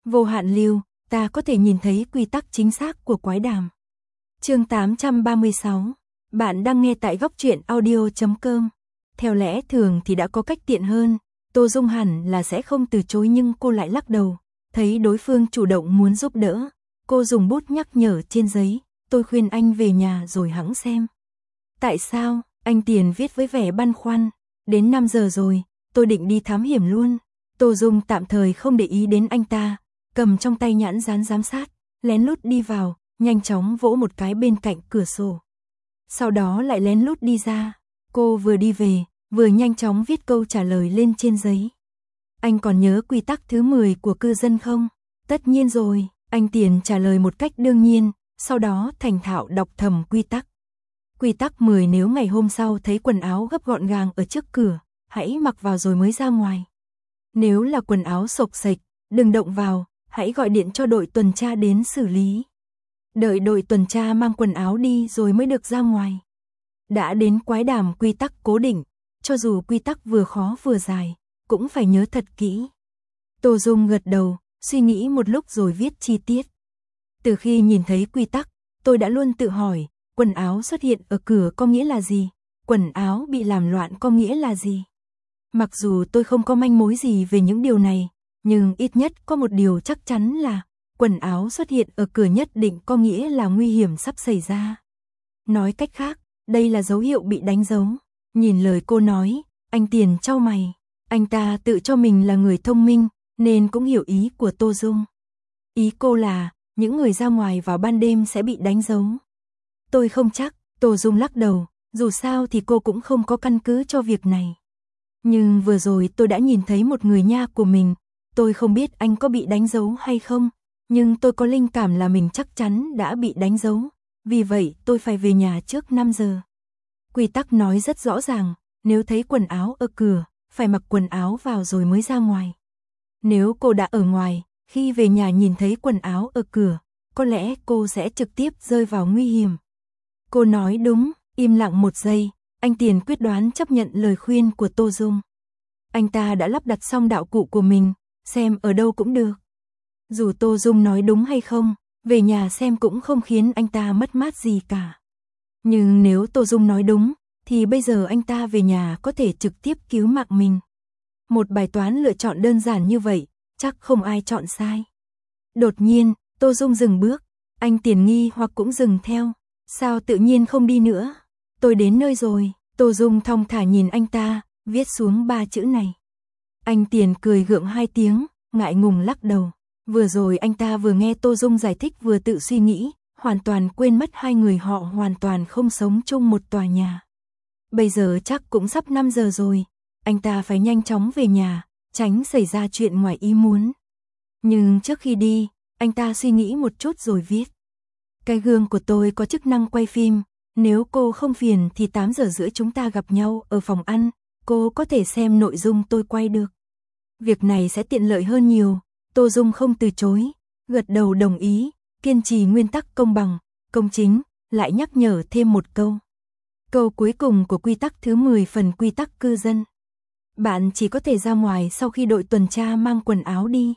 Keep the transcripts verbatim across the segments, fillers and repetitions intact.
Vô hạn lưu, ta có thể nhìn thấy quy tắc chính xác của quái đàm. Chương tám trăm ba mươi sáu. Bạn đang nghe tại góc truyện audio chấm com. Theo lẽ thường thì đã có cách tiện hơn, Tô Dung hẳn là sẽ không từ chối nhưng cô lại lắc đầu. Thấy đối phương chủ động muốn giúp đỡ, cô dùng bút nhắc nhở trên giấy, tôi khuyên anh về nhà rồi hẵng xem. Tại sao? Anh Tiền viết với vẻ băn khoăn. Đến năm giờ rồi, tôi định đi thám hiểm luôn. Tô Dung tạm thời không để ý đến anh ta, cầm trong tay nhãn dán giám sát, lén lút đi vào, nhanh chóng vỗ một cái bên cạnh cửa sổ. Sau đó lại lén lút đi ra. Cô vừa đi về, vừa nhanh chóng viết câu trả lời lên trên giấy. Anh còn nhớ quy tắc thứ mười của cư dân không? Tất nhiên rồi, anh Tiền trả lời một cách đương nhiên, sau đó thành thạo đọc thầm quy tắc. Quy tắc mười, nếu ngày hôm sau thấy quần áo gấp gọn gàng ở trước cửa, hãy mặc vào rồi mới ra ngoài. Nếu là quần áo xộc xệch, đừng động vào, hãy gọi điện cho đội tuần tra đến xử lý. Đợi đội tuần tra mang quần áo đi rồi mới được ra ngoài. Đã đến quái đàm quy tắc cố định, cho dù quy tắc vừa khó vừa dài, cũng phải nhớ thật kỹ. Tô Dung gật đầu, suy nghĩ một lúc rồi viết chi tiết. Từ khi nhìn thấy quy tắc, tôi đã luôn tự hỏi, quần áo xuất hiện ở cửa có nghĩa là gì? Quần áo bị làm loạn có nghĩa là gì? Mặc dù tôi không có manh mối gì về những điều này, nhưng ít nhất có một điều chắc chắn là quần áo xuất hiện ở cửa nhất định có nghĩa là nguy hiểm sắp xảy ra. Nói cách khác, đây là dấu hiệu bị đánh dấu. Nhìn lời cô nói, anh Tiền chau mày. Anh ta tự cho mình là người thông minh, nên cũng hiểu ý của Tô Dung. Ý cô là, những người ra ngoài vào ban đêm sẽ bị đánh dấu. Tôi không chắc, Tô Dung lắc đầu, dù sao thì cô cũng không có căn cứ cho việc này. Nhưng vừa rồi tôi đã nhìn thấy một người nha của mình, tôi không biết anh có bị đánh dấu hay không, nhưng tôi có linh cảm là mình chắc chắn đã bị đánh dấu, vì vậy tôi phải về nhà trước năm giờ. Quy tắc nói rất rõ ràng, nếu thấy quần áo ở cửa, phải mặc quần áo vào rồi mới ra ngoài. Nếu cô đã ở ngoài, khi về nhà nhìn thấy quần áo ở cửa, có lẽ cô sẽ trực tiếp rơi vào nguy hiểm. Cô nói đúng, im lặng một giây, anh Tiền quyết đoán chấp nhận lời khuyên của Tô Dung. Anh ta đã lắp đặt xong đạo cụ của mình, xem ở đâu cũng được. Dù Tô Dung nói đúng hay không, về nhà xem cũng không khiến anh ta mất mát gì cả. Nhưng nếu Tô Dung nói đúng, thì bây giờ anh ta về nhà có thể trực tiếp cứu mạng mình. Một bài toán lựa chọn đơn giản như vậy, chắc không ai chọn sai. Đột nhiên, Tô Dung dừng bước, anh Tiền nghi hoặc cũng dừng theo. Sao tự nhiên không đi nữa? Tôi đến nơi rồi. Tô Dung thong thả nhìn anh ta, viết xuống ba chữ này. Anh Tiền cười gượng hai tiếng, ngại ngùng lắc đầu. Vừa rồi anh ta vừa nghe Tô Dung giải thích vừa tự suy nghĩ, hoàn toàn quên mất hai người họ hoàn toàn không sống chung một tòa nhà. Bây giờ chắc cũng sắp năm giờ rồi, anh ta phải nhanh chóng về nhà, tránh xảy ra chuyện ngoài ý muốn. Nhưng trước khi đi, anh ta suy nghĩ một chút rồi viết. Cái gương của tôi có chức năng quay phim, nếu cô không phiền thì tám giờ rưỡi chúng ta gặp nhau ở phòng ăn, cô có thể xem nội dung tôi quay được. Việc này sẽ tiện lợi hơn nhiều. Tô Dung không từ chối, gật đầu đồng ý, kiên trì nguyên tắc công bằng, công chính, lại nhắc nhở thêm một câu. Câu cuối cùng của quy tắc thứ mười phần quy tắc cư dân. Bạn chỉ có thể ra ngoài sau khi đội tuần tra mang quần áo đi.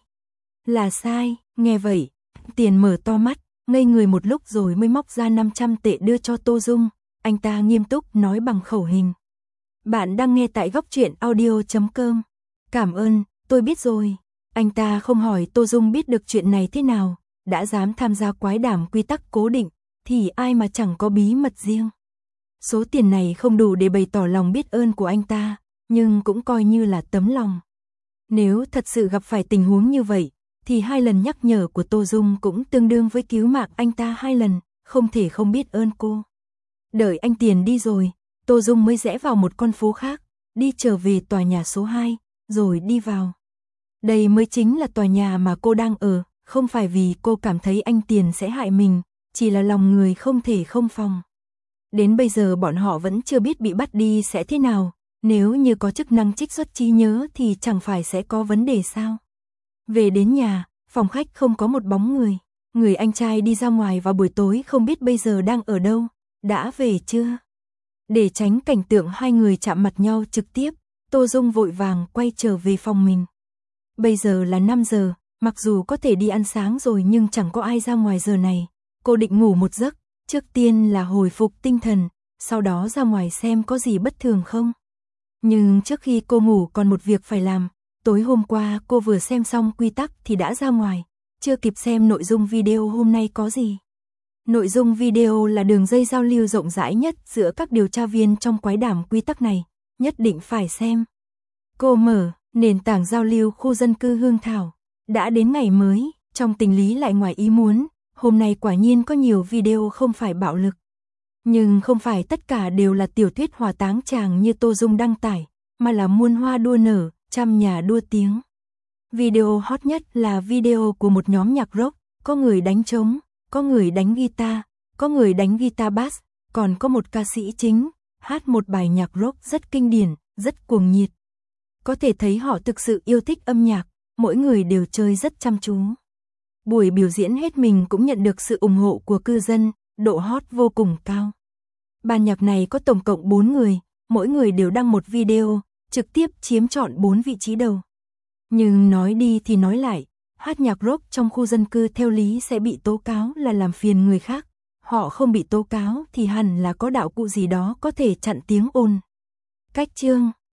Là sai, nghe vậy, Tiền mở to mắt, ngây người một lúc rồi mới móc ra năm trăm tệ đưa cho Tô Dung, anh ta nghiêm túc nói bằng khẩu hình. Bạn đang nghe tại góc truyện audio chấm com. Cảm ơn, tôi biết rồi. Anh ta không hỏi Tô Dung biết được chuyện này thế nào, đã dám tham gia quái đàm quy tắc cố định, thì ai mà chẳng có bí mật riêng. Số tiền này không đủ để bày tỏ lòng biết ơn của anh ta, nhưng cũng coi như là tấm lòng. Nếu thật sự gặp phải tình huống như vậy, thì hai lần nhắc nhở của Tô Dung cũng tương đương với cứu mạng anh ta hai lần, không thể không biết ơn cô. Đợi anh Tiền đi rồi, Tô Dung mới rẽ vào một con phố khác, đi trở về tòa nhà số hai, rồi đi vào. Đây mới chính là tòa nhà mà cô đang ở, không phải vì cô cảm thấy anh Tiền sẽ hại mình, chỉ là lòng người không thể không phòng. Đến bây giờ bọn họ vẫn chưa biết bị bắt đi sẽ thế nào, nếu như có chức năng trích xuất trí nhớ thì chẳng phải sẽ có vấn đề sao. Về đến nhà, phòng khách không có một bóng người, người anh trai đi ra ngoài vào buổi tối không biết bây giờ đang ở đâu, đã về chưa? Để tránh cảnh tượng hai người chạm mặt nhau trực tiếp, Tô Dung vội vàng quay trở về phòng mình. Bây giờ là năm giờ, Mặc dù có thể đi ăn sáng rồi nhưng chẳng có ai ra ngoài giờ này. Cô định ngủ một giấc, trước tiên là hồi phục tinh thần, sau đó ra ngoài xem có gì bất thường không. Nhưng trước khi cô ngủ còn một việc phải làm. Tối hôm qua cô vừa xem xong quy tắc thì đã ra ngoài, chưa kịp xem nội dung video hôm nay có gì. Nội dung video là đường dây giao lưu rộng rãi nhất giữa các điều tra viên trong quái đàm quy tắc này, nhất định phải xem. Cô mở nền tảng giao lưu khu dân cư Hương Thảo. Đã đến ngày mới, trong tình lý lại ngoài ý muốn, hôm nay quả nhiên có nhiều video không phải bạo lực. Nhưng không phải tất cả đều là tiểu thuyết hỏa táng chàng như Tô Dung đăng tải, mà là muôn hoa đua nở, trăm nhà đua tiếng. Video hot nhất là video của một nhóm nhạc rock, có người đánh trống, có người đánh guitar, có người đánh guitar bass, còn có một ca sĩ chính, hát một bài nhạc rock rất kinh điển, rất cuồng nhiệt. Có thể thấy họ thực sự yêu thích âm nhạc, mỗi người đều chơi rất chăm chú. Buổi biểu diễn hết mình cũng nhận được sự ủng hộ của cư dân, độ hot vô cùng cao. Ban nhạc này có tổng cộng bốn người, mỗi người đều đăng một video, trực tiếp chiếm trọn bốn vị trí đầu. Nhưng nói đi thì nói lại, hát nhạc rock trong khu dân cư theo lý sẽ bị tố cáo là làm phiền người khác. Họ không bị tố cáo thì hẳn là có đạo cụ gì đó có thể chặn tiếng ồn. Cách chương